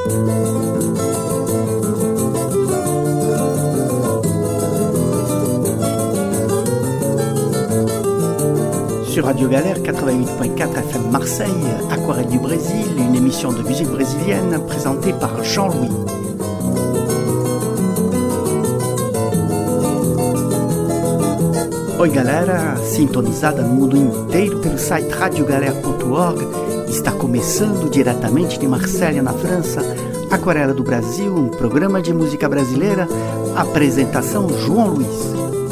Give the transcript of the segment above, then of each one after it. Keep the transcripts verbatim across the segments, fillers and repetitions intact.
Sur Radio Galère quatre-vingt-huit point quatre F M Marseille, Aquarelle du Brésil, une émission de musique brésilienne présentée par Jean-Louis. Oi galera, sintonizada no mundo inteiro pelo site radio galera ponto org, está começando diretamente de Marselha, na França, Aquarela do Brasil, um programa de música brasileira, apresentação João Luiz.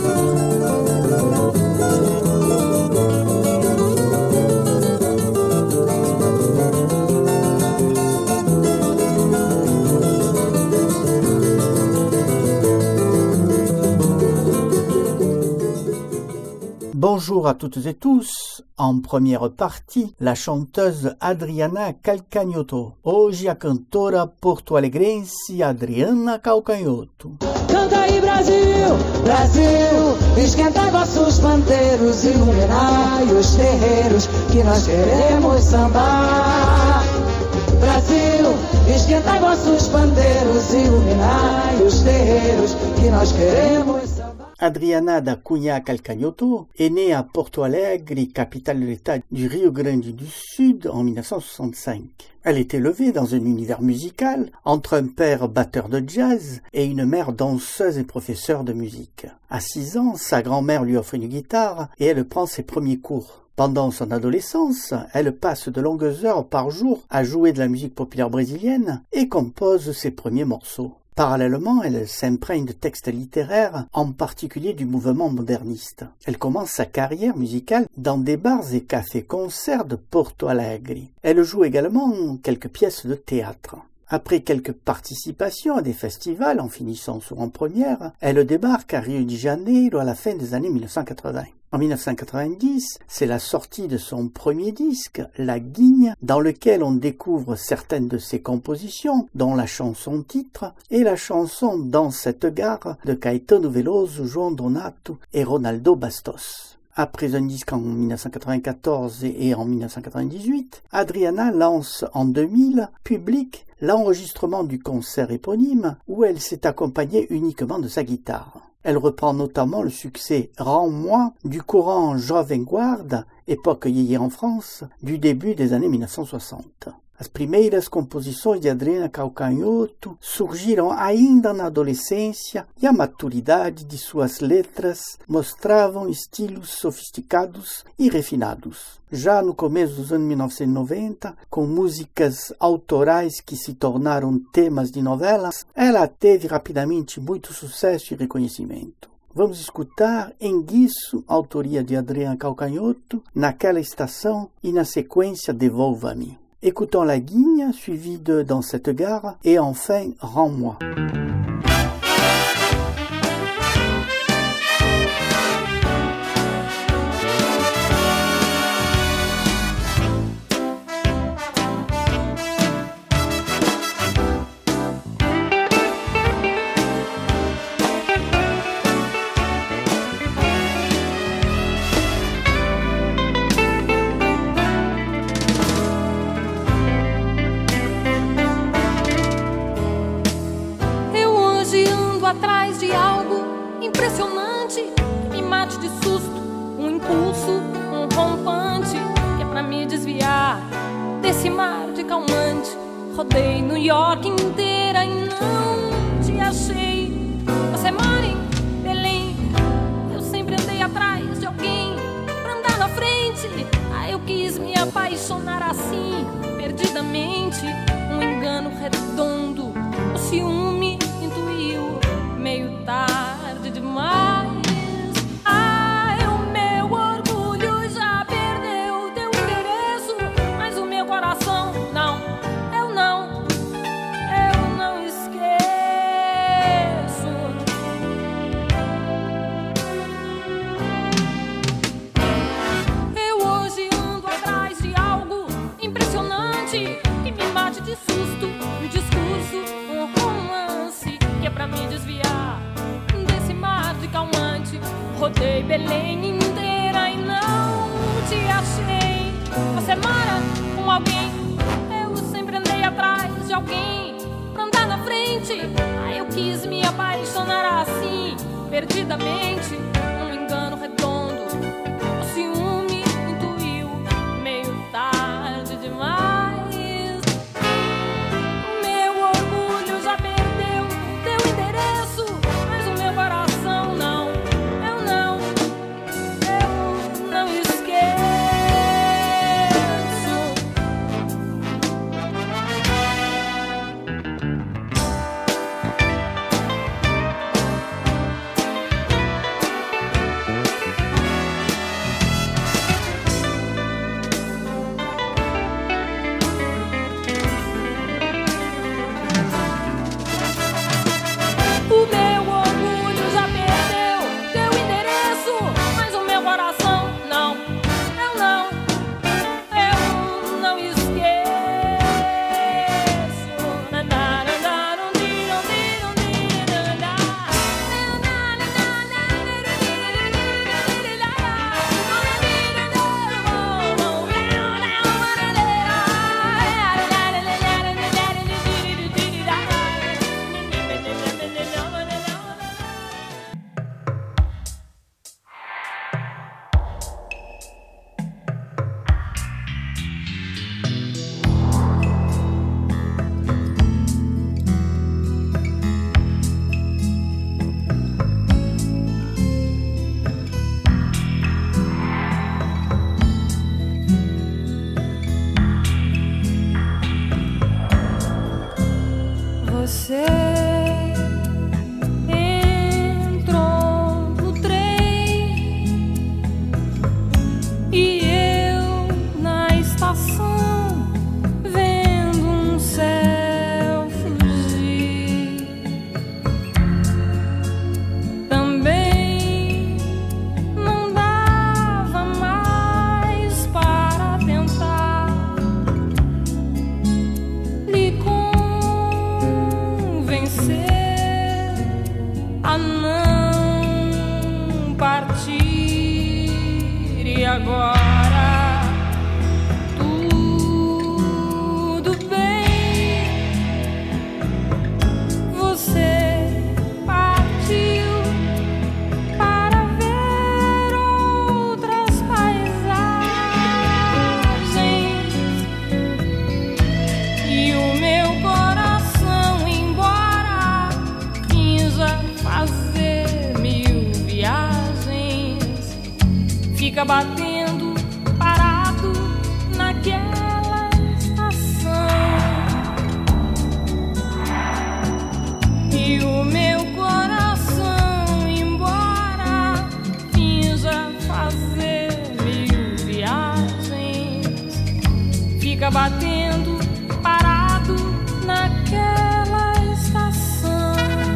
Bonjour à toutes et tous. En première partie, la chanteuse Adriana Calcanhoto. Hoje a cantora porto-alegrense Adriana Calcanhoto. Canta aí Brasil, Brasil, esquenta vossos pandeiros, iluminai os terreiros que nós queremos sambar. Brasil, esquenta vossos pandeiros, iluminai os terreiros que nós queremos sambar. Adriana da Cunha Calcanhoto est née à Porto Alegre, capitale de l'État du Rio Grande du Sud, en dix-neuf cent soixante-cinq. Elle est élevée dans un univers musical entre un père batteur de jazz et une mère danseuse et professeure de musique. À six ans, sa grand-mère lui offre une guitare et elle prend ses premiers cours. Pendant son adolescence, elle passe de longues heures par jour à jouer de la musique populaire brésilienne et compose ses premiers morceaux. Parallèlement, elle s'imprègne de textes littéraires, en particulier du mouvement moderniste. Elle commence sa carrière musicale dans des bars et cafés-concerts de Porto Alegre. Elle joue également quelques pièces de théâtre. Après quelques participations à des festivals en finissant souvent première, elle débarque à Rio de Janeiro à la fin des années dix-neuf cent quatre-vingts. En dix-neuf cent quatre-vingt-dix, c'est la sortie de son premier disque, La Guigne, dans lequel on découvre certaines de ses compositions, dont la chanson-titre et la chanson Dans cette gare de Caetano Veloso, João Donato et Ronaldo Bastos. Après un disque en dix-neuf cent quatre-vingt-quatorze et en dix-neuf cent quatre-vingt-dix-huit, Adriana lance en deux mille, public, l'enregistrement du concert éponyme où elle s'est accompagnée uniquement de sa guitare. Elle reprend notamment le succès « Rends-moi » du courant Jovem Guarda, époque yéyé en France, du début des années dix-neuf cent soixante. As primeiras composições de Adriana Calcanhoto surgiram ainda na adolescência e a maturidade de suas letras mostravam estilos sofisticados e refinados. Já no começo dos anos mil novecentos e noventa, com músicas autorais que se tornaram temas de novelas, ela teve rapidamente muito sucesso e reconhecimento. Vamos escutar Enguiço, autoria de Adriana Calcanhoto, Naquela Estação e na sequência Devolva-me. Écoutons La Guigne, suivi de Dans cette gare, et enfin Rends-moi. Atrás de algo impressionante que me mate de susto, um impulso, um rompante que é pra me desviar desse mar de calmante. Rodei New York inteira e não te achei. Você mora em Belém, eu sempre andei atrás de alguém pra andar na frente. Ah, eu quis me apaixonar assim, perdidamente. Um engano redondo, o ciúme intuiu. Meio tarde demais. Ah, o meu orgulho já perdeu teu endereço, mas o meu coração não, eu não, eu não esqueço. Eu hoje ando atrás de algo impressionante que me mate de susto, um discurso, um romance que é pra me desviar desse mar de calmante. Rodei Belém inteira e não te achei. Você mora com alguém, eu sempre andei atrás de alguém frente. Aí eu quis me apaixonar assim, perdidamente, num engano redondo. O ciúme intuiu, meio tarde demais. Meu orgulho já perdeu teu endereço, mas o meu coração não. Eu não, eu não esqueço. O meu orgulho já perdeu teu endereço, mas o meu coração não. Eu não, eu não esqueço. Você entrou no trem e eu na estação vendo um céu fugir. Também não dava mais para tentar lhe convencer a não partir. E agora tudo bem, você partiu para ver outras paisagens e o meu coração, embora finja fazer mil viagens, fica batendo parado naquela estação. E o meu coração, embora finja fazer mil viagens, fica batendo parado naquela estação.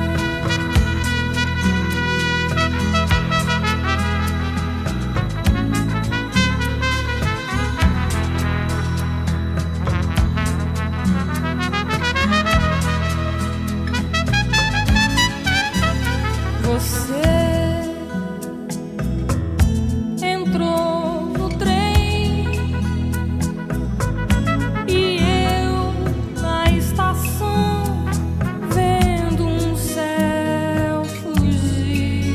Você entrou no trem e eu na estação vendo um céu fugir.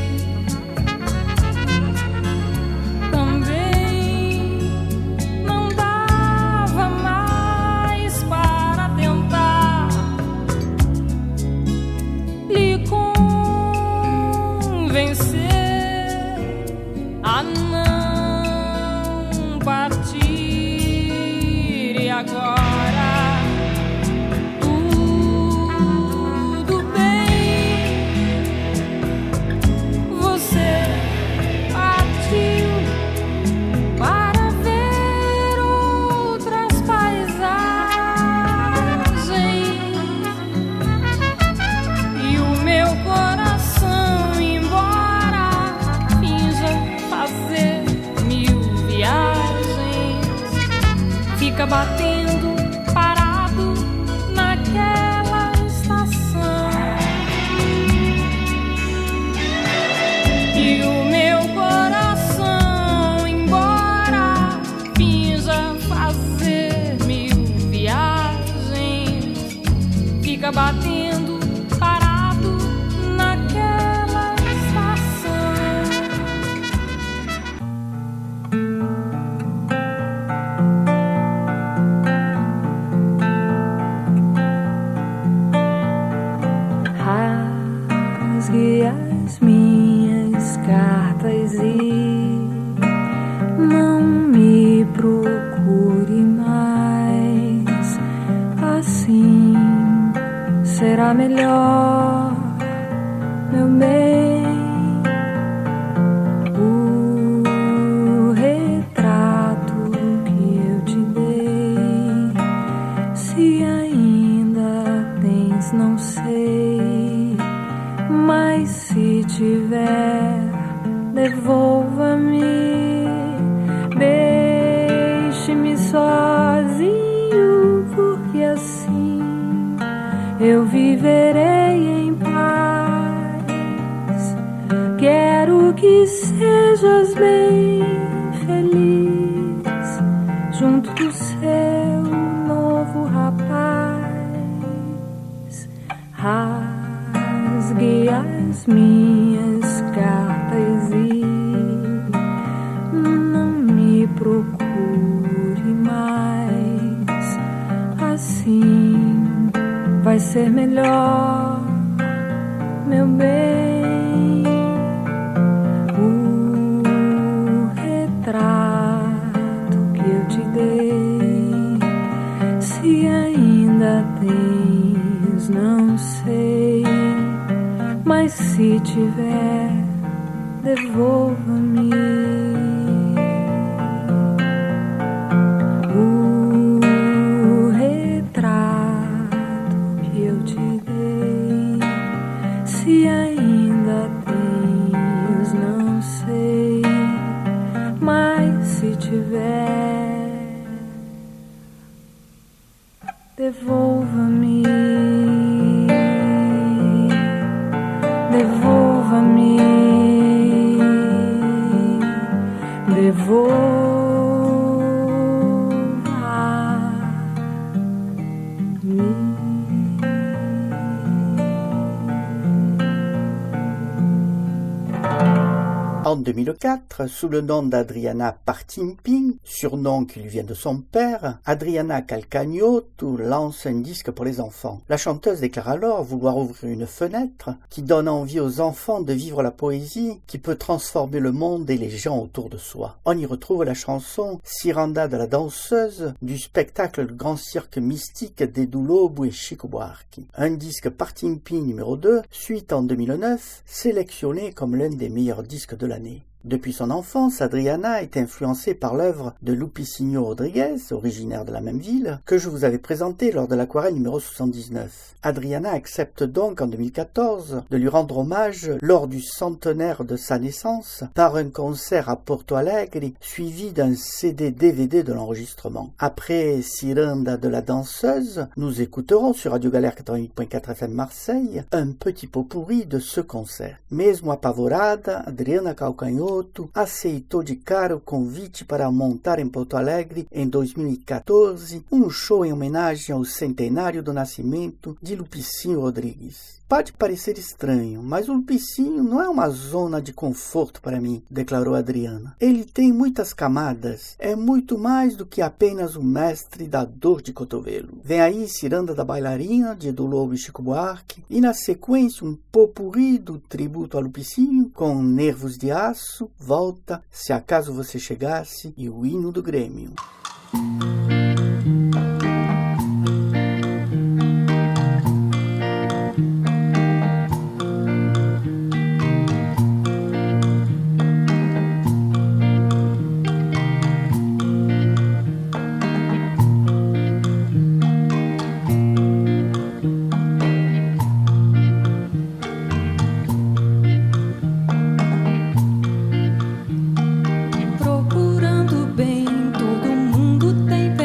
Também não dava mais para tentar lhe convencer a não partir. E agora tudo bem, você partiu para ver outras paisagens e o meu coração, embora finja fazer mil viagens, fica batendo parado naquela estação. E o meu coração, embora finja fazer mil viagens, fica batendo as minhas cartas e não me procure mais. Assim será melhor, meu bem. O retrato que eu te dei, se ainda tens, não sei, mas se tiver, devolva-me. Deixe-me sozinho, porque assim eu viverei em paz. Quero que sejas bem feliz junto do seu novo rapaz. Rasgue as minhas cartas e não me procure mais. Assim vai ser melhor, meu bem. O retrato que eu te dei, se ainda tens, não sei, mas se tiver, devolva-me. O retrato que eu te dei, se ainda tens, não sei, mas se tiver, devolva-me. Devolva-me, devolva-me. En deux mille quatre, sous le nom d'Adriana Partimping, surnom qui lui vient de son père, Adriana Calcagnotu lance un disque pour les enfants. La chanteuse déclare alors vouloir ouvrir une fenêtre qui donne envie aux enfants de vivre la poésie qui peut transformer le monde et les gens autour de soi. On y retrouve la chanson Ciranda de la danseuse du spectacle Le Grand Cirque Mystique d'Edu Lobo et Chico Buarque. Un disque Partimping numéro deux, suite en deux mille neuf, sélectionné comme l'un des meilleurs disques de l'année. Depuis son enfance, Adriana est influencée par l'œuvre de Lupicínio Rodrigues, originaire de la même ville, que je vous avais présenté lors de l'aquarelle numéro soixante-dix-neuf. Adriana accepte donc en deux mille quatorze de lui rendre hommage lors du centenaire de sa naissance par un concert à Porto Alegre suivi d'un C D D V D de l'enregistrement. Après Ciranda de la danseuse, nous écouterons sur Radio Galère quatre-vingt-huit point quatre F M Marseille un petit pot pourri de ce concert. Mesmo apavorada, Adriana Calcanhoto aceitou de cara o convite para montar em Porto Alegre em dois mil e quatorze um show em homenagem ao centenário do nascimento de Lupicínio Rodrigues. Pode parecer estranho, mas o Lupicínio não é uma zona de conforto para mim, declarou Adriana. Ele tem muitas camadas, é muito mais do que apenas o mestre da dor de cotovelo. Vem aí Ciranda da Bailarina, de Edu Lobo e Chico Buarque, e na sequência um pot-pourri do tributo a Lupicínio, com Nervos de Aço, Volta, Se Acaso Você Chegasse e o hino do Grêmio. Procurando bem, todo mundo tem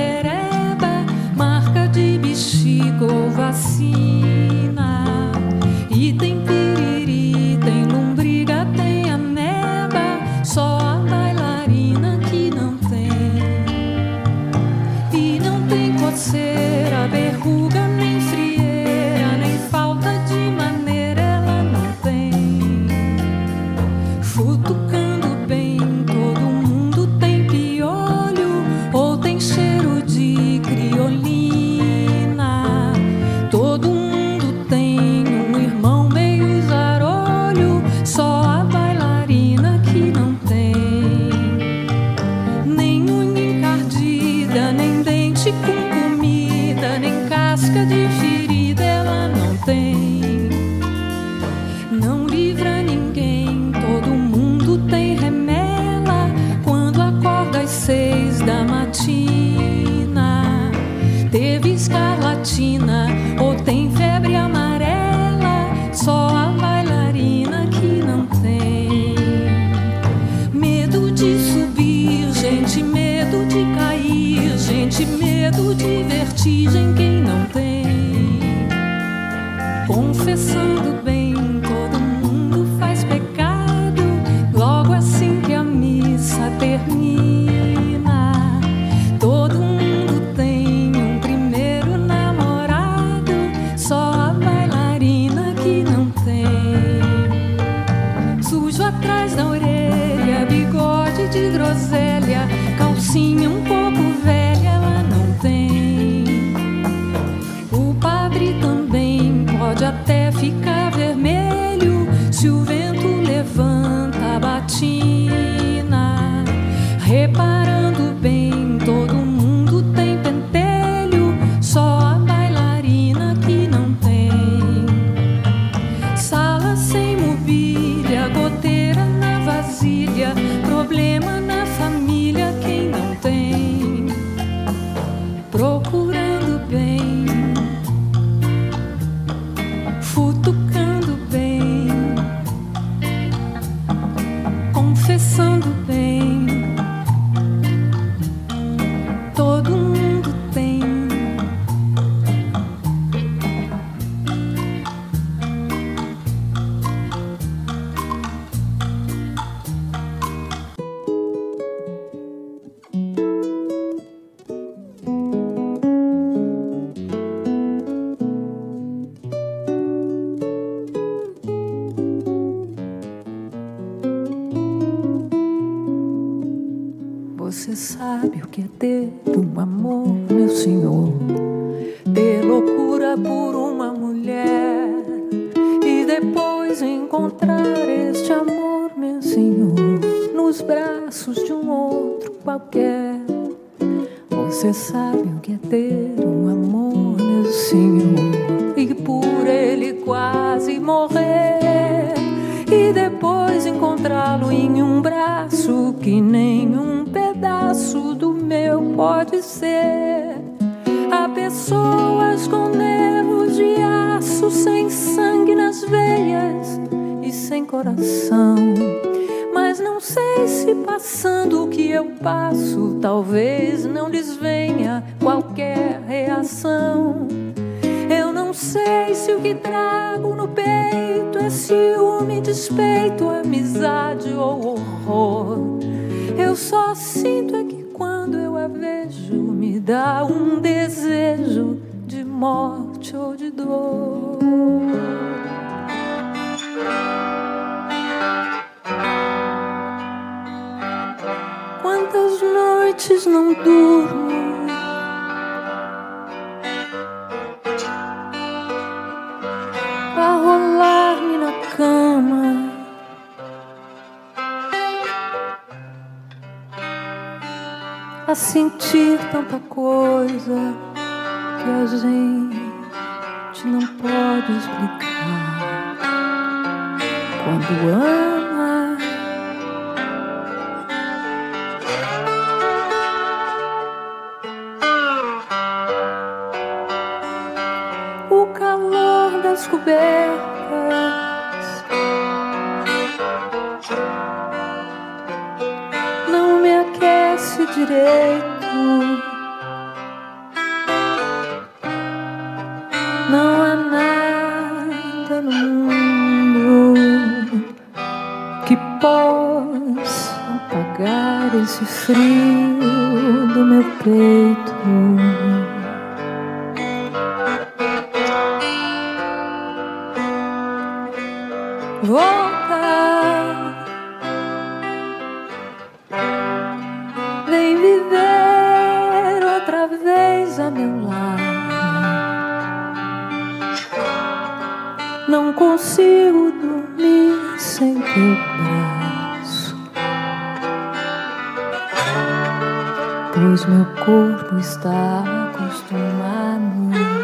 confessando bem, todo mundo faz pecado, logo assim que a missa termina. Todo mundo tem um primeiro namorado, só a bailarina que não tem. Sujo atrás da orelha, bigode de groselha, calcinha um pouco velha, ela não tem. O padre também pode até ficar vermelho se o vento levanta a batina. Reparando bem, todo mundo tem pentelho, só a bailarina que não tem. Sala sem mobília, goteira na vasilha, problema na família, quem não tem. Procurando bem, futucando bem, confessando bem, todo mundo tem. Você sabe o que é ter um amor, meu senhor, ter loucura por uma mulher e depois encontrar este amor, meu senhor, nos braços de um outro qualquer. Você sabe o que é ter um amor, meu senhor, e por ele quase morrer e depois encontrá-lo em um braço que nenhum pedaço do meu pode ser. Há pessoas com nervos de aço, sem sangue nas veias e sem coração, mas não sei se passando o que eu passo, talvez não lhes venha qualquer reação. Eu não sei se o que trago no peito é ciúme, despeito, amizade ou horror. Eu só sinto é que quando eu a vejo me dá um desejo de morte ou de dor. Quantas noites não durmo a rolar-me na cama, a sentir tanta coisa que a gente não pode explicar quando ama. O calor das cobertas não me aquece direito, não há nada no mundo que possa apagar esse frio do meu peito. Volta, vem viver outra vez a meu lado. Não consigo dormir sem teu braço, pois meu corpo está acostumado.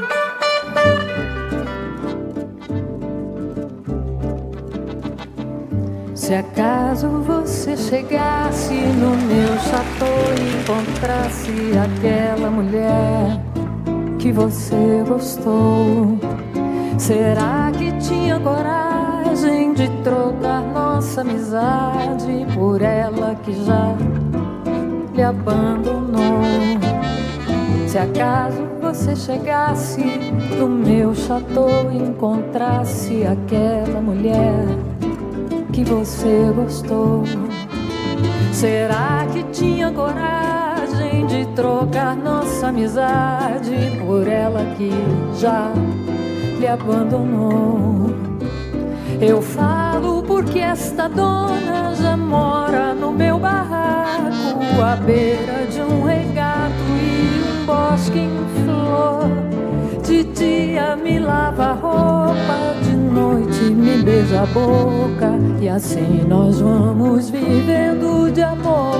Se acaso você chegasse no meu chateau e encontrasse aquela mulher que você gostou, será que tinha coragem de trocar nossa amizade por ela que já lhe abandonou? Se acaso você chegasse no meu chateau e encontrasse aquela mulher que você gostou. Será que tinha coragem de trocar nossa amizade por ela que já lhe abandonou? Eu falo porque esta dona já mora no meu barraco, à beira de um regato e um bosque em flor. De dia me lava a roupa, de noite me beija a boca, e assim nós vamos vivendo de amor.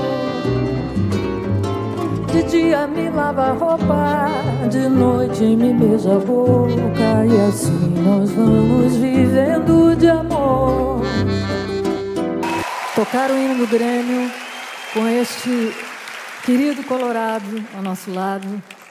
De dia me lava a roupa, de noite me beija a boca, e assim nós vamos vivendo de amor. Tocar o hino do Grêmio com este querido Colorado ao nosso lado.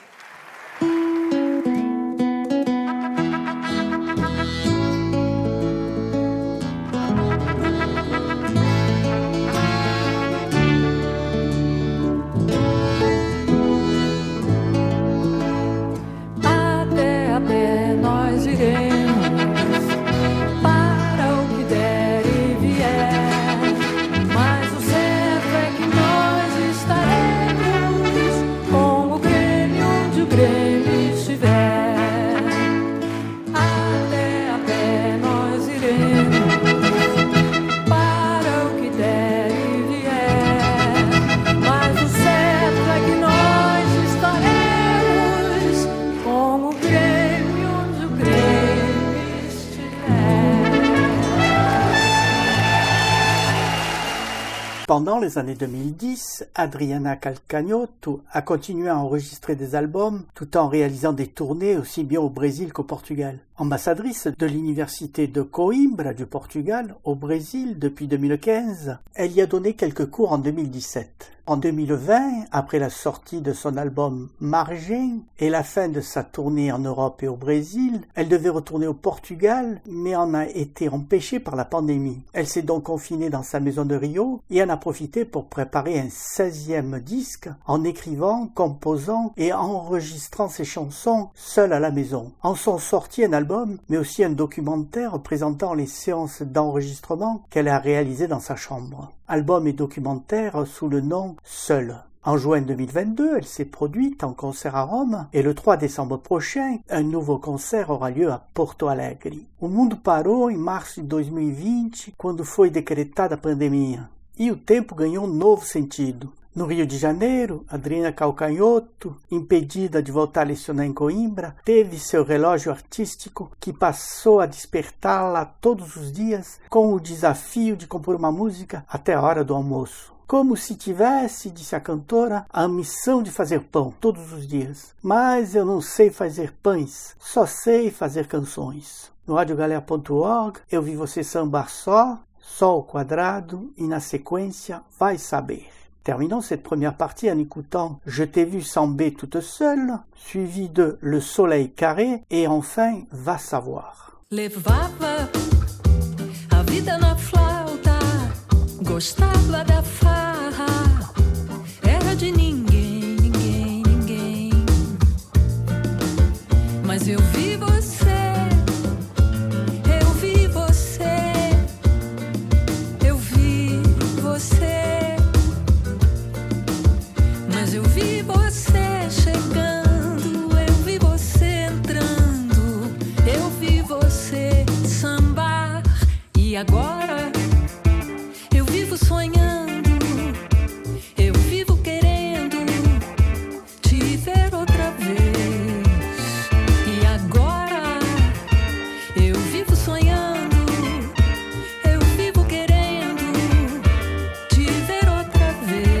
Pendant les années deux mille dix, Adriana Calcanhoto a continué à enregistrer des albums tout en réalisant des tournées aussi bien au Brésil qu'au Portugal. Ambassadrice de l'université de Coimbra du Portugal au Brésil depuis deux mille quinze, elle y a donné quelques cours en deux mille dix-sept. En deux mille vingt, après la sortie de son album Margem et la fin de sa tournée en Europe et au Brésil, elle devait retourner au Portugal, mais en a été empêchée par la pandémie. Elle s'est donc confinée dans sa maison de Rio et en a profité pour préparer un seizième disque en écrivant, composant et enregistrant ses chansons seule à la maison. En sont sortis un album, mais aussi un documentaire présentant les séances d'enregistrement qu'elle a réalisées dans sa chambre. Album et documentaire sous le nom Seul. En juin deux mille vingt-deux, elle s'est produite en concert à Rome et le trois décembre prochain, un nouveau concert aura lieu à Porto Alegre. O mundo parou em março de dois mil e vinte, quando foi decretada a pandemia, e o tempo ganhou um novo sentido. No Rio de Janeiro, Adriana Calcanhoto, impedida de voltar a lecionar em Coimbra, teve seu relógio artístico que passou a despertá-la todos os dias com o desafio de compor uma música até a hora do almoço. Como se tivesse, disse a cantora, a missão de fazer pão todos os dias. Mas eu não sei fazer pães, só sei fazer canções. No radiogalera ponto org, eu vi você sambar só, só ao quadrado e na sequência vai saber. Terminons cette première partie en écoutant « Je t'ai vu samber toute seule », suivi de « Le soleil carré » et enfin « Va savoir ». Levava a vida na flauta, gostava da farra, era de ninguém, ninguém, ninguém. Mas eu vi você, eu vi você, eu vi você. Mas eu vi você chegando, eu vi você entrando, eu vi você sambar. E agora eu vivo sonhando, eu vivo querendo te ver outra vez. E agora eu vivo sonhando, eu vivo querendo te ver outra vez.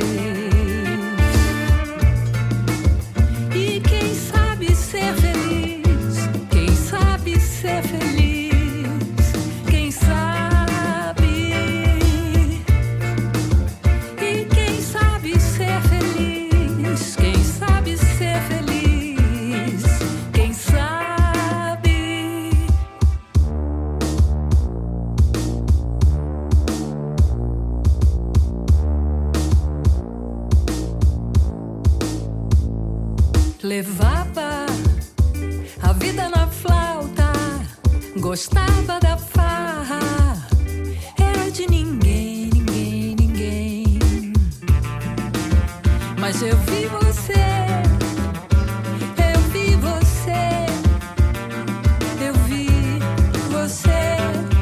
Ser feliz, quem sabe ser feliz, quem sabe gostava da farra, era de ninguém, ninguém, ninguém. Mas eu vi você, eu vi você, eu vi você.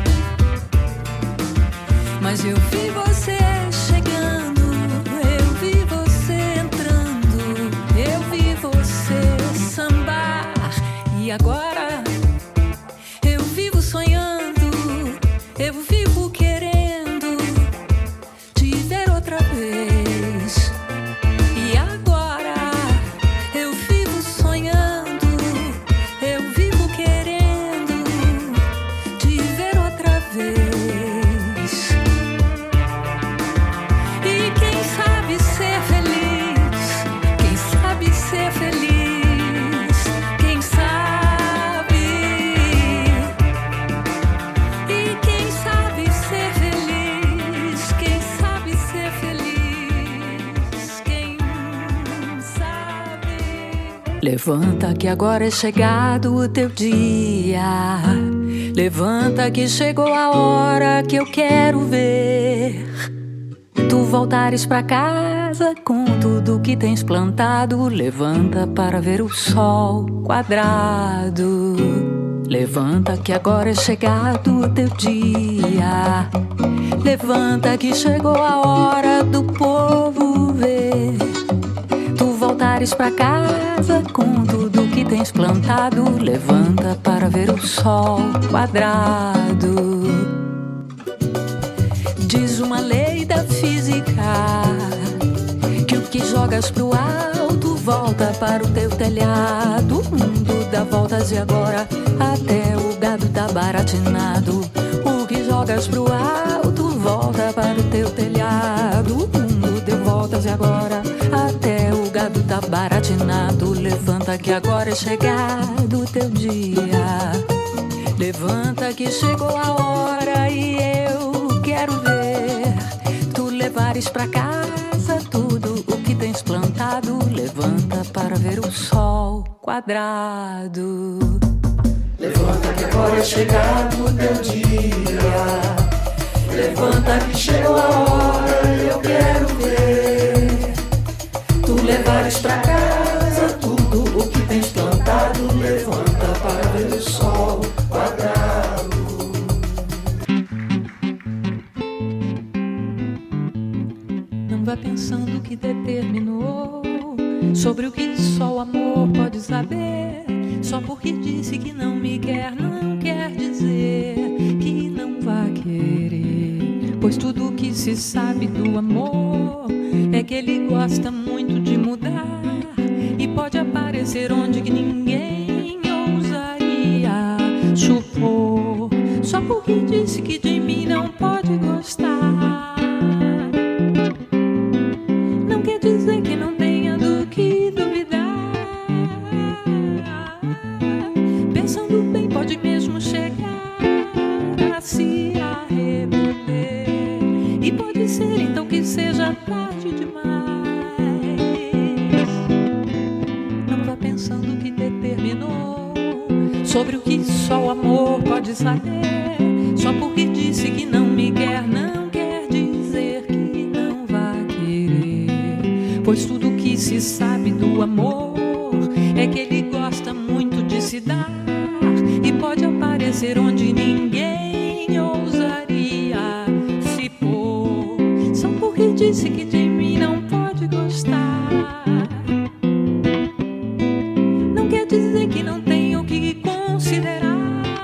Mas eu vi você chegando, eu vi você entrando, eu vi você sambar. E agora eu vivo sonhando, eu vivo querendo te ver outra vez. E agora eu vivo sonhando, eu vivo querendo te ver outra vez. E quem sabe ser feliz, quem sabe ser feliz, quem sabe. E quem sabe ser feliz, quem sabe ser feliz, quem sabe. Levanta que agora é chegado o teu dia. Levanta que chegou a hora que eu quero ver tu voltares pra casa com tudo que tens plantado. Levanta para ver o sol quadrado. Levanta que agora é chegado o teu dia. Levanta que chegou a hora do povo ver tu voltares pra casa com tudo que tens plantado. Levanta para ver o sol quadrado. Diz uma lei da física que o que jogas pro alto volta para o teu telhado. O mundo dá voltas e agora até o gado tá baratinado. O que jogas pro alto volta para o teu telhado. O mundo deu voltas e agora até o gado tá baratinado. Levanta que agora é chegado o teu dia. Levanta que chegou a hora e eu quero ver tu levares pra casa tudo o que tens plantado. Levanta para ver o sol quadrado. Levanta que agora é chegado o teu dia. Levanta que chegou a hora e eu quero ver tu levares pra casa tudo o que tens plantado. Levanta para ver o sol quadrado. Não vá pensando que determinou sobre o que só o amor pode saber. Só porque disse que não me quer, não quer dizer que não vai querer. Pois tudo que se sabe do amor é que ele gosta muito de mudar e pode aparecer onde que ninguém ousaria supor. Só porque disse que de mim não pode gostar, não quer dizer que não tenha do que duvidar. Pensando bem pode mesmo chegar a se arrepender. E pode ser então que seja tarde demais. Não vá pensando que determinou sobre o que só o amor pode saber. Só porque disse que não me quer, não quer dizer que não vai querer. Pois tudo que se sabe do amor é que ele gosta muito de se dar e pode aparecer onde ninguém ousaria se pôr. Só porque disse que de mim não pode gostar, não quer dizer que não tenho que considerar.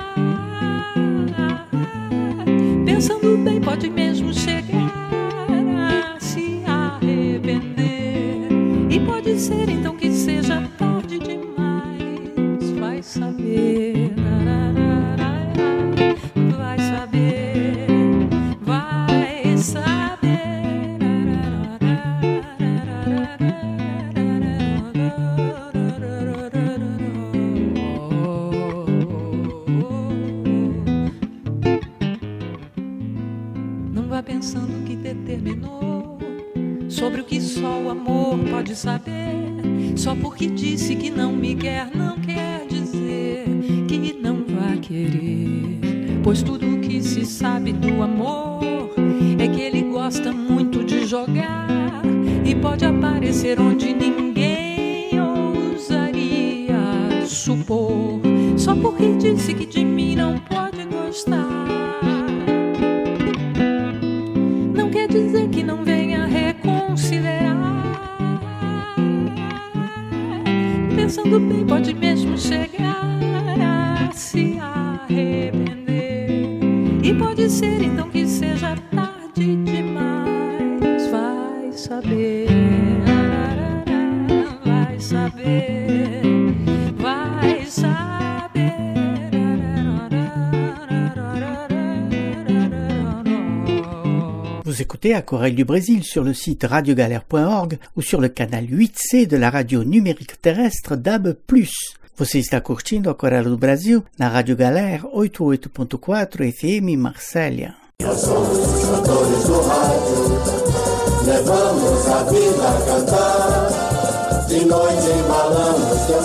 Pensando bem pode mesmo chegar a se arrepender. E pode ser então que seja tarde demais. Vai saber, vai saber, vai saber. Não vá pensando que determinou sobre o que só o amor pode saber. Só porque disse que não me quer, não quer dizer que não vai querer. pois tudo que se sabe do amor é que ele gosta muito de jogar e pode aparecer onde ninguém ousaria supor, só porque disse que de mim não pode gostar. Não quer dizer que não venha reconsiderar. Pensando bem, pode mesmo chegar a se arrepender. E pode ser então que seja tarde demais. Vai saber, vai saber, vai saber. Vous écoutez Aquarelle du Brésil sur le site radio galère point org ou sur le canal huit C de la radio numérique terrestre D A B plus. Você está curtindo Aquarelle do Brasil na Rádio Galera oitenta e oito ponto quatro F M Marsella. Nós somos os cantores do rádio, levamos a vida a cantar. De noite embalamos teu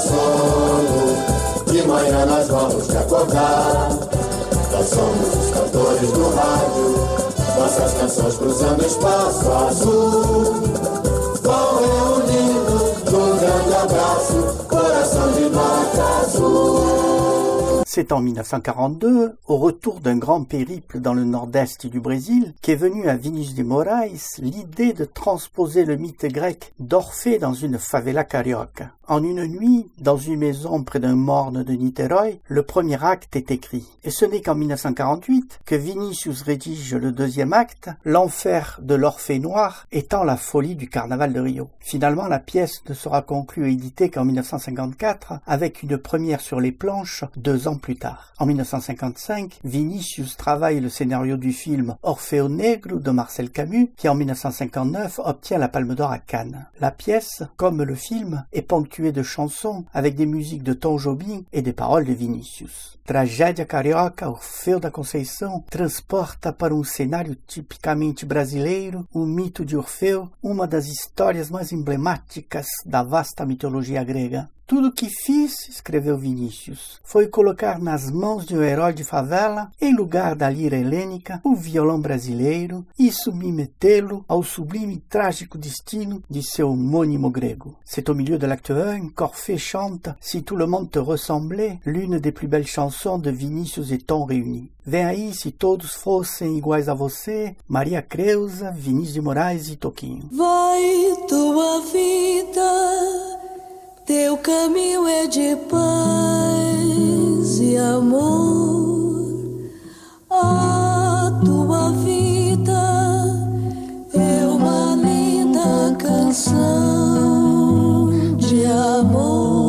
sono, de manhã nós vamos te acordar. Nós somos os cantores do rádio, nossas canções cruzando espaço azul. Vão reunindo num grande abraço, coração de nota azul. C'est en mille neuf cent quarante-deux, au retour d'un grand périple dans le nord-est du Brésil, qu'est venue à Vinícius de Moraes l'idée de transposer le mythe grec d'Orphée dans une favela carioca. En une nuit, dans une maison près d'un morne de Niterói, le premier acte est écrit. Et ce n'est qu'en mille neuf cent quarante-huit que Vinícius rédige le deuxième acte, l'enfer de l'Orphée noir étant la folie du carnaval de Rio. Finalement, la pièce ne sera conclue et éditée qu'en mille neuf cent cinquante-quatre, avec une première sur les planches deux ans plus tard. En mille neuf cent cinquante-cinq, Vinícius travaille le scénario du film Orfeo Negro de Marcel Camus, qui en mille neuf cent cinquante-neuf obtient la Palme d'Or à Cannes. La pièce, comme le film, est ponctuée de chansons avec des musiques de Tom Jobim et des paroles de Vinícius. Tragédia carioca, Orfeu da Conceição transporta para um cenário tipicamente brasileiro o mito de Orfeu, uma das histórias mais emblemáticas da vasta mitologia grega. Tudo que fiz, escreveu Vinícius, foi colocar nas mãos de um herói de favela, em lugar da lira helênica, o violão brasileiro e submetê-lo ao sublime e trágico destino de seu homônimo grego. C'est au milieu de l'acte un qu'Orphée chante « Si tout le monde te ressemblait », l'une des plus belles chansons de Vinícius et Tom réunis. Vem aí, se todos fossem iguais a você, Maria Creuza, Vinícius de Moraes e Toquinho. Vai tua vida, teu caminho é de paz e amor. A tua vida é uma linda canção de amor.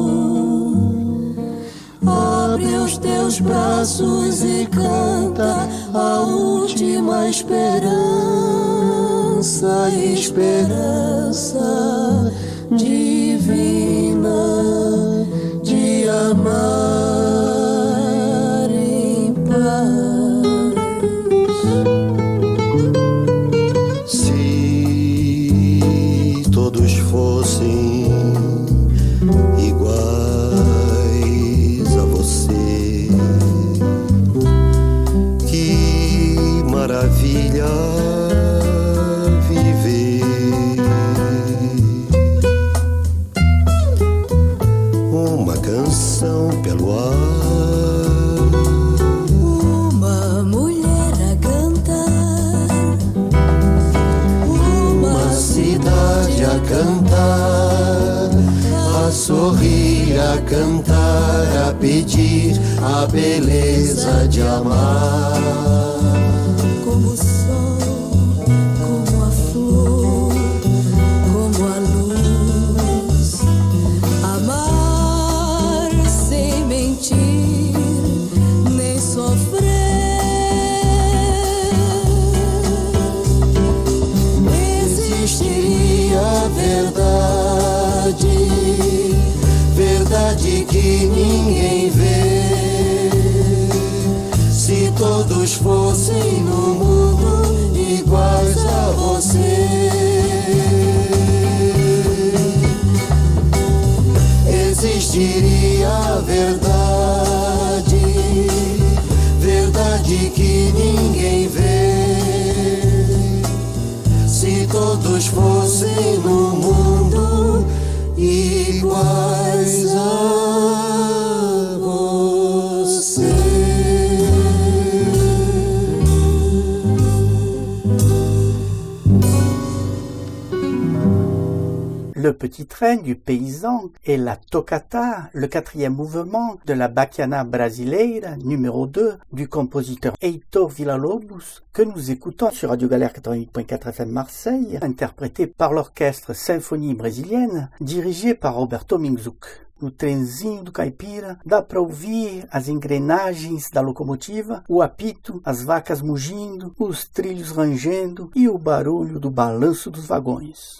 Abre os teus braços e canta a última esperança, esperança divina de amar em paz. Se todos fossem iguais a você, que maravilha viver. Uma canção pelo ar, uma mulher a cantar, uma cidade a cantar, a sorrir, a cantar, a pedir a beleza de amar. como o sol, como a flor, como a luz. Amar sem mentir, nem sofrer. Existiria verdade, verdade que ninguém vê. Se todos fossem no mundo iguais a você, existiria verdade, verdade de que ninguém vê. Se todos fossem no mundo iguais a você. Le petit train du paysan est la toccata, le quatrième mouvement de la Bachiana Brasileira numéro deux du compositeur Heitor Villa-Lobos que nous écoutons sur Radio Galère quatre-vingt-huit point quatre F M Marseille, interprété par l'orchestre Symphonie Brésilienne dirigé par Roberto Minzuk. No trenzinho do caipira dá para ouvir as engrenagens da locomotiva, o apito, as vacas mugindo, os trilhos rangendo e o barulho do balanço dos vagões.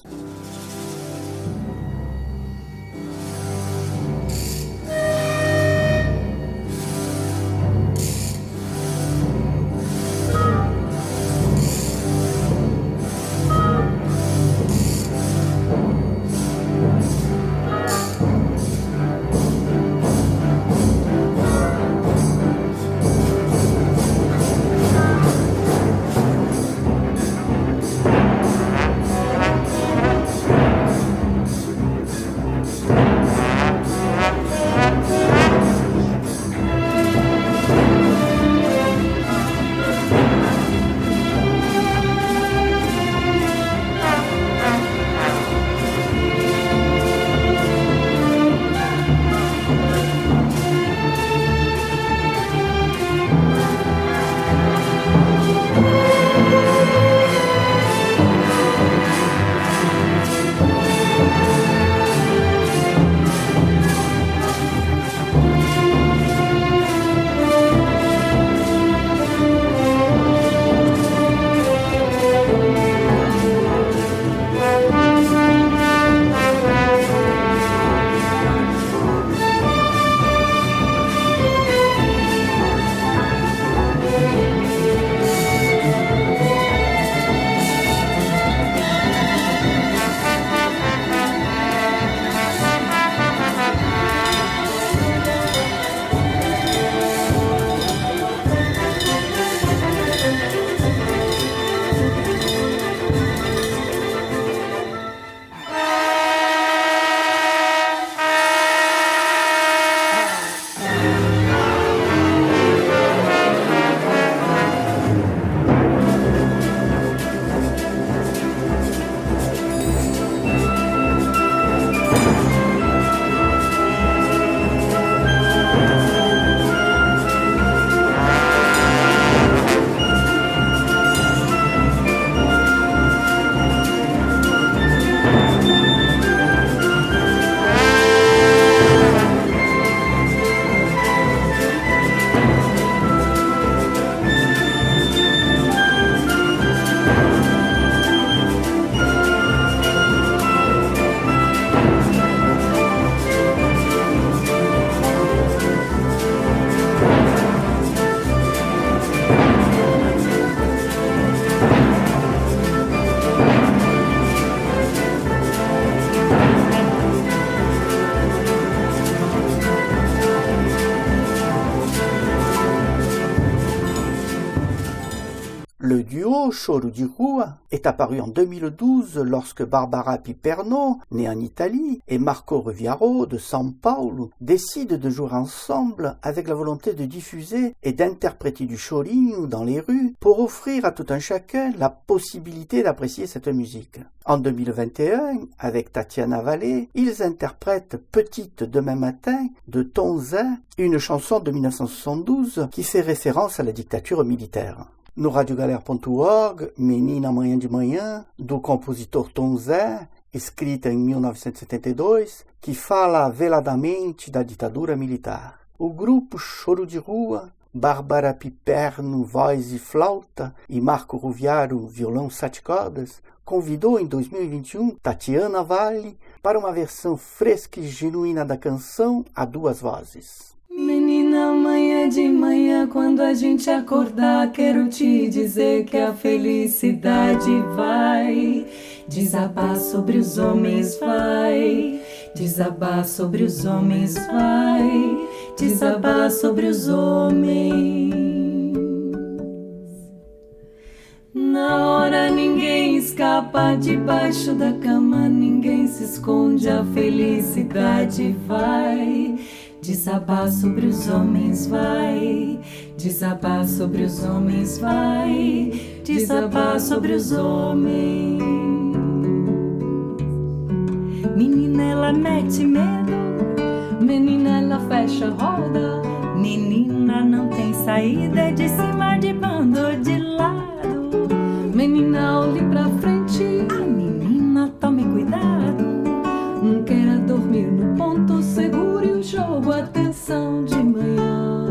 Le duo Choro di Rua est apparu en deux mille douze lorsque Barbara Piperno, née en Italie, et Marco Ruviaro de São Paulo décident de jouer ensemble avec la volonté de diffuser et d'interpréter du chorinho dans les rues pour offrir à tout un chacun la possibilité d'apprécier cette musique. En deux mille vingt et un, avec Tatiana Vallée, ils interprètent Petite demain matin de Tom Zé, une chanson de mille neuf cent soixante-douze qui fait référence à la dictature militaire. No radiogalera ponto org, Menina Amanhã de Manhã, do compositor Tom Zé, escrita em mil novecentos e setenta e dois, que fala veladamente da ditadura militar. O grupo Choro de Rua, Bárbara Piperno, voz e flauta, e Marco Ruviaro, violão sete cordas, convidou em dois mil e vinte e um Tatiana Vallée para uma versão fresca e genuína da canção a duas vozes. Menina, amanhã de manhã, quando a gente acordar, quero te dizer que a felicidade vai desabar sobre os homens, vai desabar sobre os homens, vai desabar sobre os homens. escapa debaixo da cama, ninguém se esconde, a felicidade vai desabar sobre os homens, vai desabar sobre os homens, vai desabar sobre os homens. Menina, ela mete medo, menina, ela fecha roda, menina, não tem saída, de cima, de bando, de lado. Menina, olhe pra frente, a menina, tome cuidado, não queira dormir no ponto seguro e o jogo, atenção de manhã.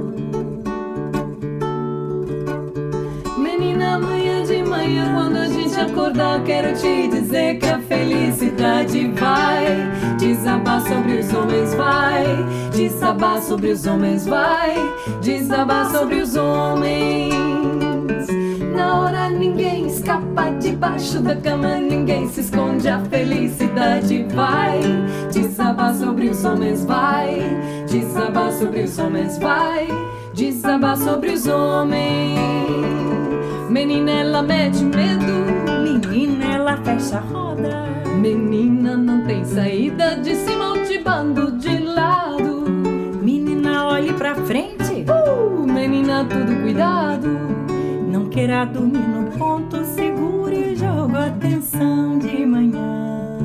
Menina, amanhã de manhã, quando a gente acordar, quero te dizer que a felicidade vai desabar sobre os homens, vai desabar sobre os homens, vai desabar sobre os homens. Na hora ninguém escapa debaixo da cama, ninguém se esconde, a felicidade vai desabar sobre os homens, vai desabar sobre os homens, vai desabar sobre os homens. Menina, ela mete medo, menina, ela fecha a roda, menina, não tem saída, de cima ou de bando, de lado. Menina, olhe pra frente, uh, menina, tudo cuidado, não queira dormir no ponto, segure o jogo, atenção de manhã.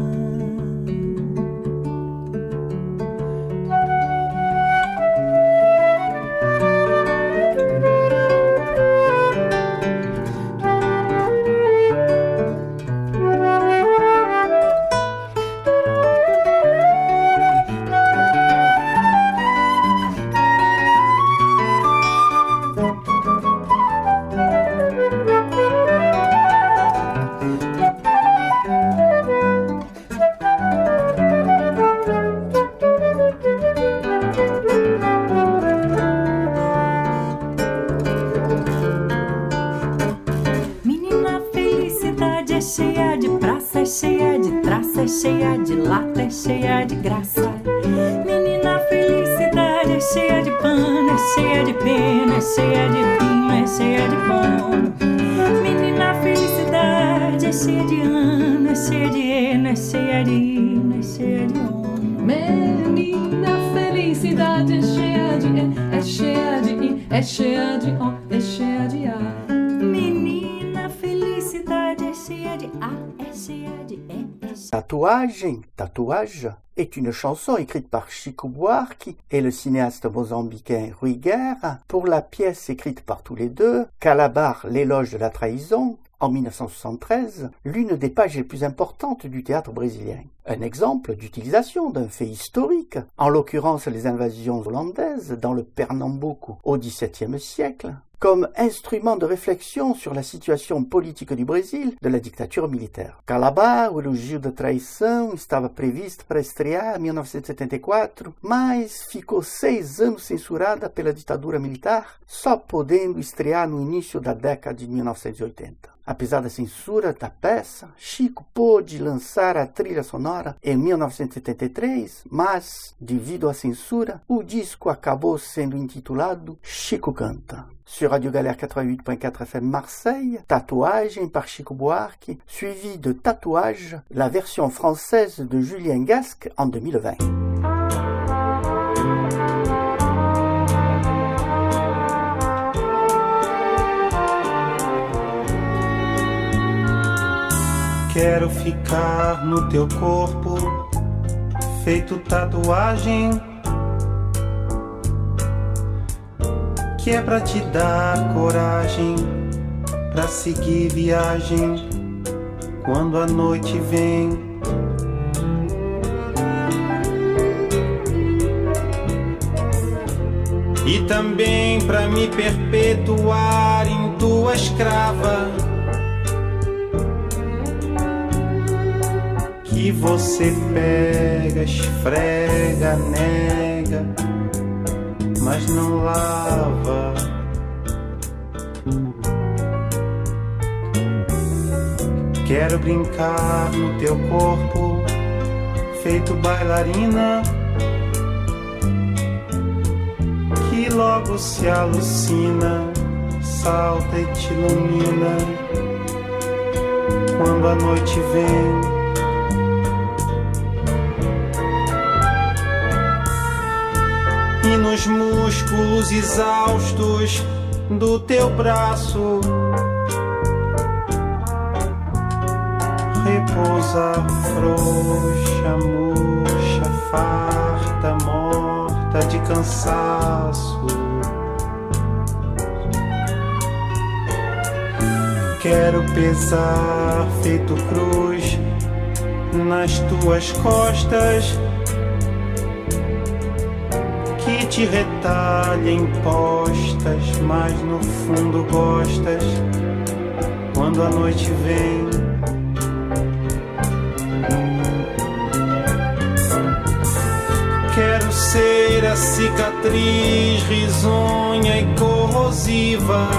Cheia de lata, é cheia de graça. Menina, felicidade é cheia de pano, é cheia de pena, é cheia de pino, é cheia de pano. Menina, felicidade é cheia de ano, é cheia de eno, é cheia de hino, é cheia de ono. Menina, felicidade é cheia de e, é cheia de i, é cheia de o, é cheia de a. Menina, felicidade é cheia de a, é cheia de e. Tatouage, Tatouage est une chanson écrite par Chico Buarque et le cinéaste mozambicain Rui Guerra pour la pièce écrite par tous les deux, Calabar, l'éloge de la trahison, en mille neuf cent soixante-treize, l'une des pages les plus importantes du théâtre brésilien. Un exemple d'utilisation d'un fait historique, en l'occurrence les invasions hollandaises dans le Pernambuco au dix-septième siècle, comme instrument de réflexion sur la situation politique du Brésil de la dictature militaire. Calabar, o elogio da traição, estava previsto para estrear em mil novecentos e setenta e quatro, mas ficou seis anos censurada pela ditadura militar, só podendo estrear no início da década de mil novecentos e oitenta. Apesar da censura da peça, Chico pôde lançar a trilha sonora em mil novecentos e setenta e três, mas, devido à censura, o disco acabou sendo intitulado Chico Canta. Sur Radio Galère quatre-vingt-huit point quatre F M Marseille, Tatouage par Chico Buarque, suivi de Tatouage, la version française de Julien Gasque en deux mille vingt. Quero ficar no teu corpo, feito tatuagem, que é pra te dar coragem, pra seguir viagem, quando a noite vem. E também pra me perpetuar em tua escrava, que você pega, esfrega, nega, mas não lava. Quero brincar no teu corpo, feito bailarina, que logo se alucina, salta e te ilumina. quando a noite vem. E nos músculos exaustos do teu braço repousa frouxa, murcha, farta, morta de cansaço. Quero pesar feito cruz nas tuas costas, que te retalhem postas, mas no fundo gostas quando a noite vem. Quero ser a cicatriz risonha e corrosiva,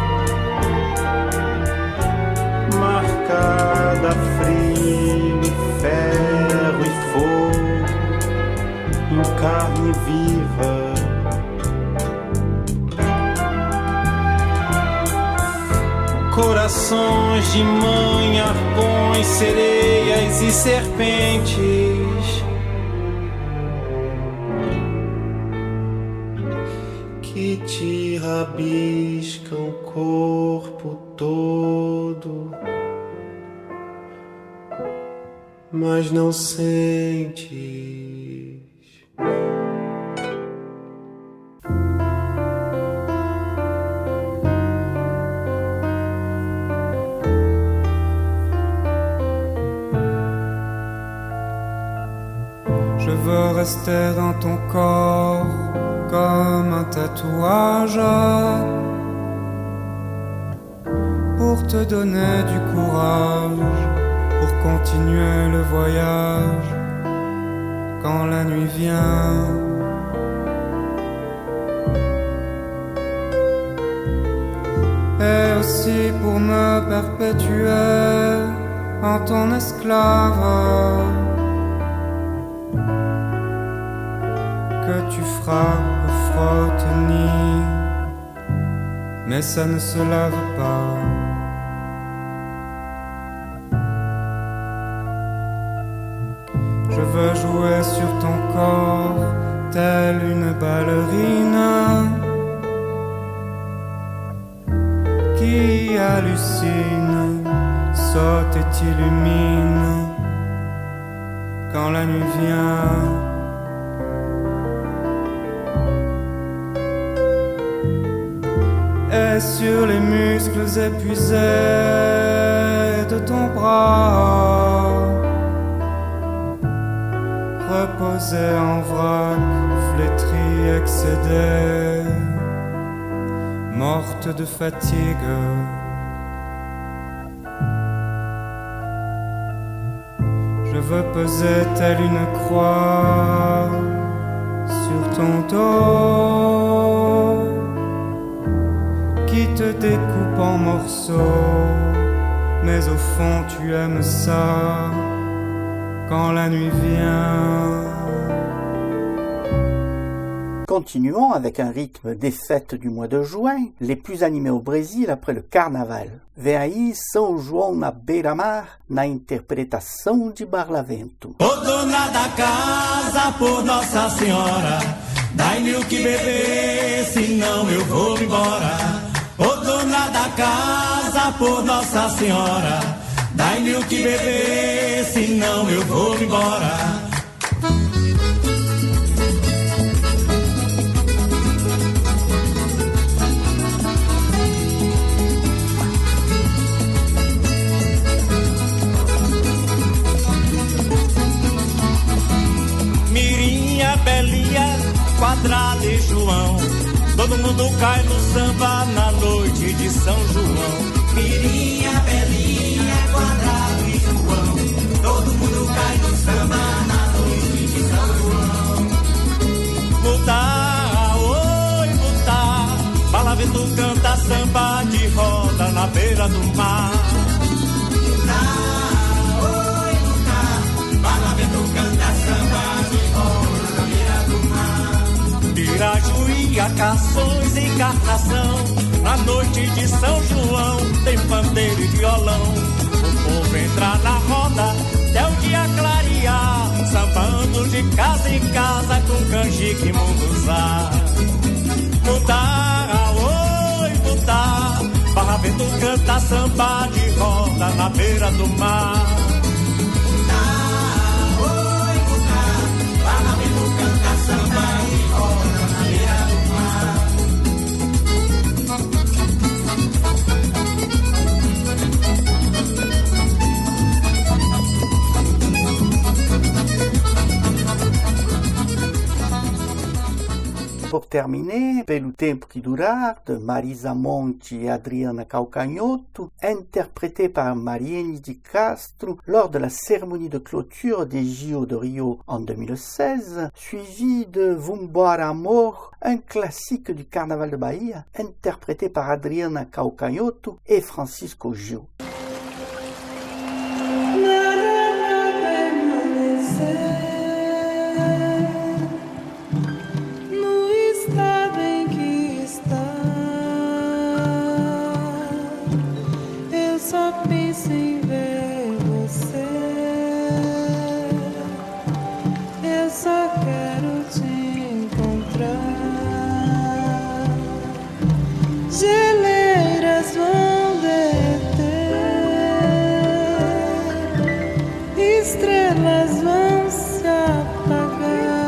marcada a frio, ferro e fogo, em carne viva. Corações de mãe, arpões, sereias e serpentes, que te rabiscam o corpo todo, mas não sentes. Je veux rester dans ton corps comme un tatouage, pour te donner du courage, pour continuer le voyage quand la nuit vient. Et aussi pour me perpétuer en ton esclave, que tu frappes, frottes, nies, mais ça ne se lave pas. Je veux jouer sur ton corps telle une ballerine qui hallucine, saute et t'illumine quand la nuit vient. Et sur les muscles épuisés de ton bras, reposé en vrac, flétri, excédé, morte de fatigue. Je veux peser telle une croix sur ton dos, qui te découpe en morceaux, mais au fond tu aimes ça quand la nuit vient. Continuons avec un rythme des fêtes du mois de juin, les plus animés au Brésil après le carnaval. Vem aí São João na beira-mar, na interpretação de Barlavento. Ô dona da casa, por Nossa Senhora, dai-me o que beber, senão eu vou embora. Ô dona da casa, por Nossa Senhora, dai-me o que beber, senão eu vou embora. Mirinha, Belinha, Quadrada e João, todo mundo cai no samba na noite de São João. Mirinha, Belinha, Quadrado e João, todo mundo cai no samba na noite de São João. Mudar, oi, mudar, Barlavento canta samba de roda na beira do mar. Mudar, oi, mudar, Barlavento canta samba de roda na beira do mar. Pirajuí, Cações, encarnação, na noite de São João tem pandeiro e violão. O povo povo entrar na roda até o dia clarear, sambando de casa em casa com canjica e munguzá. Mudar, oi, mudar, Barra Vento canta samba de roda na beira do mar. Mudar, oi, mudar, Barra Vento canta samba de roda na beira do mar. Pour terminer, Pelo Tempo que Durar, de Marisa Monte et Adriana Calcanhoto, interprété par Mariene Di Castro lors de la cérémonie de clôture des J O de Rio en deux mille seize, suivi de Vambora Amor, un classique du Carnaval de Bahia, interprété par Adriana Calcanhoto et Francisco Gil. Geleiras vão derreter, estrelas vão se apagar,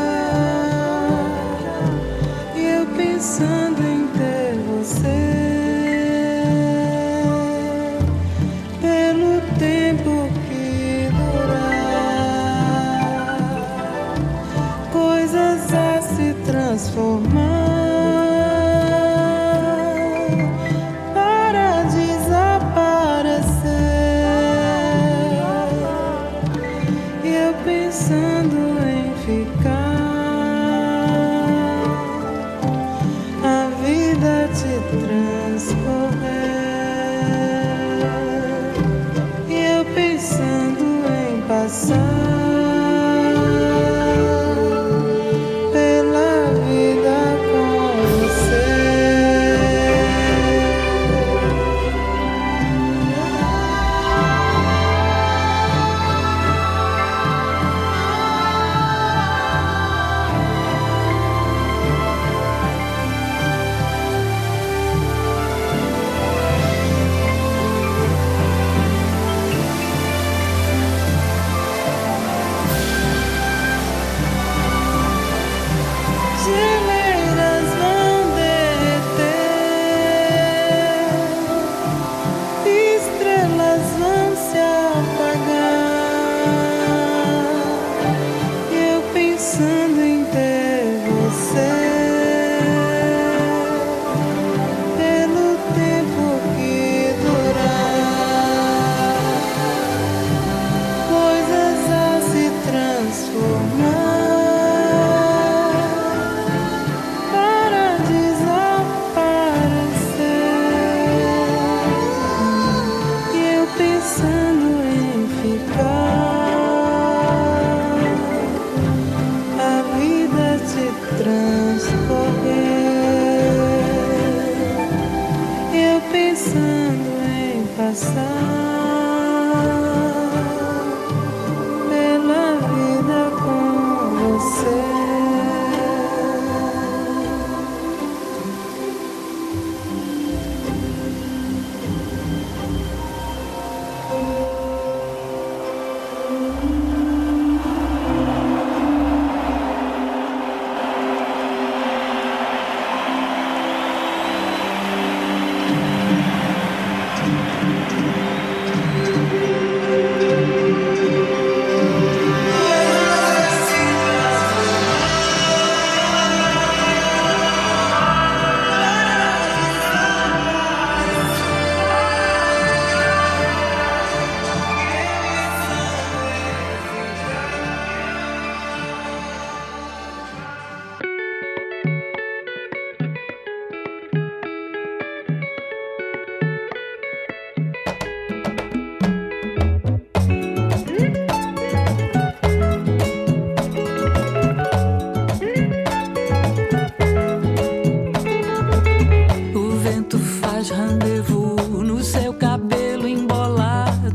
e eu pensando em ter você, pelo tempo que durar, coisas a se transformar.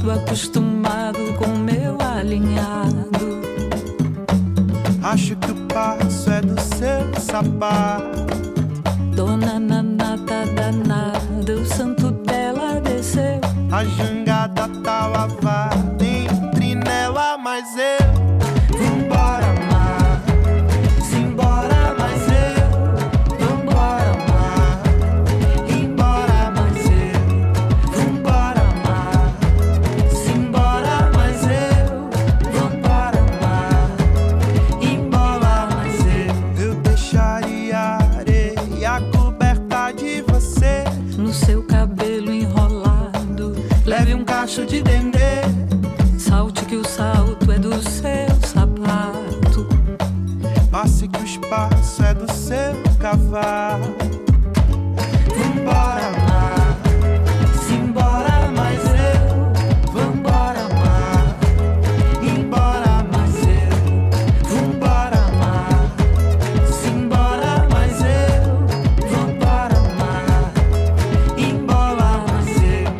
acostumado, acostumado com meu alinhado. Acho que o passo é do seu sapato. Dona Nanata danada, o santo dela desceu. A jangada tá lavada entre nela, mas eu vambora amar, simbora, mas eu vambora amar, embora, mas eu vambora amar, simbora, mas eu vambora amar, embora, mas eu eu deixaria a areia coberta de você, no seu cabelo enrolado. Leve um cacho de dendê, salte que o salto é do seu sapato. passe que o espaço é do seu cavalo. Vambora amar, simbora, mas eu vambora amar, embora, mas eu vambora amar, simbora, mas eu vambora amar, embora, mas eu.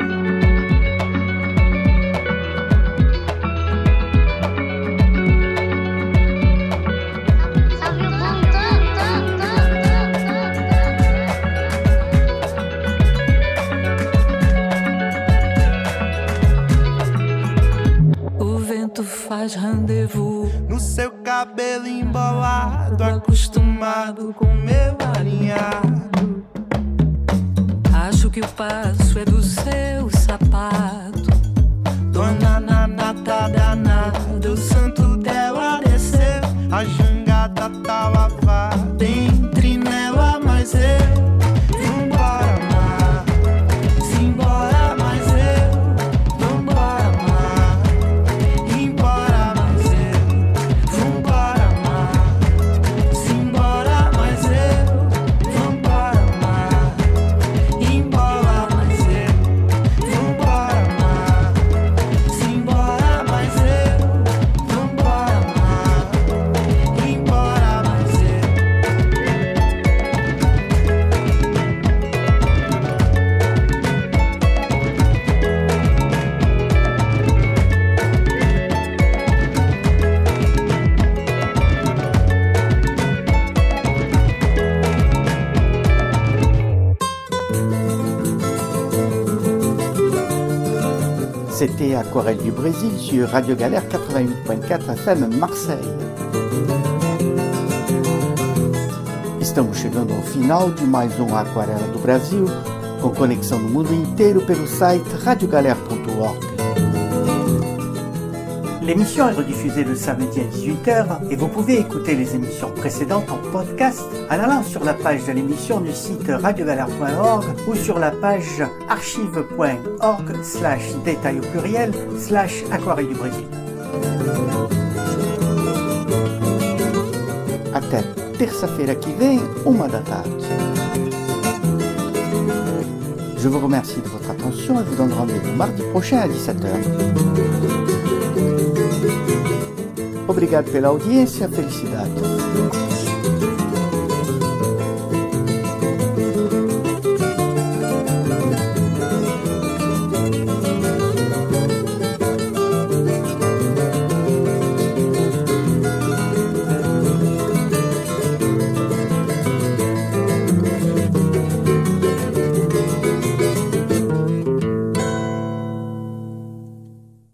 O vento faz rendezvous No seu cabelo embolado, acostumado com meu alinhado. Acho que o passo é do seu sapato. Dona Nanata danada, o santo dela desceu. A jangada tá lavada entre nela, mas eu vambora amar, simbora, mas eu vambora amar, embora, mas eu vambora amar, simbora, mas eu vambora amar, embora, mas eu vambora amar, simbora, mas eu vambora amar, embora, mas eu. C'était Aquarelle du Brésil sur Radio Galère quatre-vingt-huit point quatre F M Marseille. Estamos chegando ao final de mais um Aquarela do Brasil, com conexão no mundo inteiro pelo site radio galère ponto org. L'émission est rediffusée le samedi à dix-huit heures et vous pouvez écouter les émissions précédentes en podcast en allant sur la page de l'émission du site radio galère point org ou sur la page archive point org slash détail au pluriel slash Aquarelle du Brésil. Até terça-feira que vem, uma da tarde. Je vous remercie de votre attention et vous donne rendez-vous mardi prochain à dix-sept heures. Obrigado pela audiência, felicidades.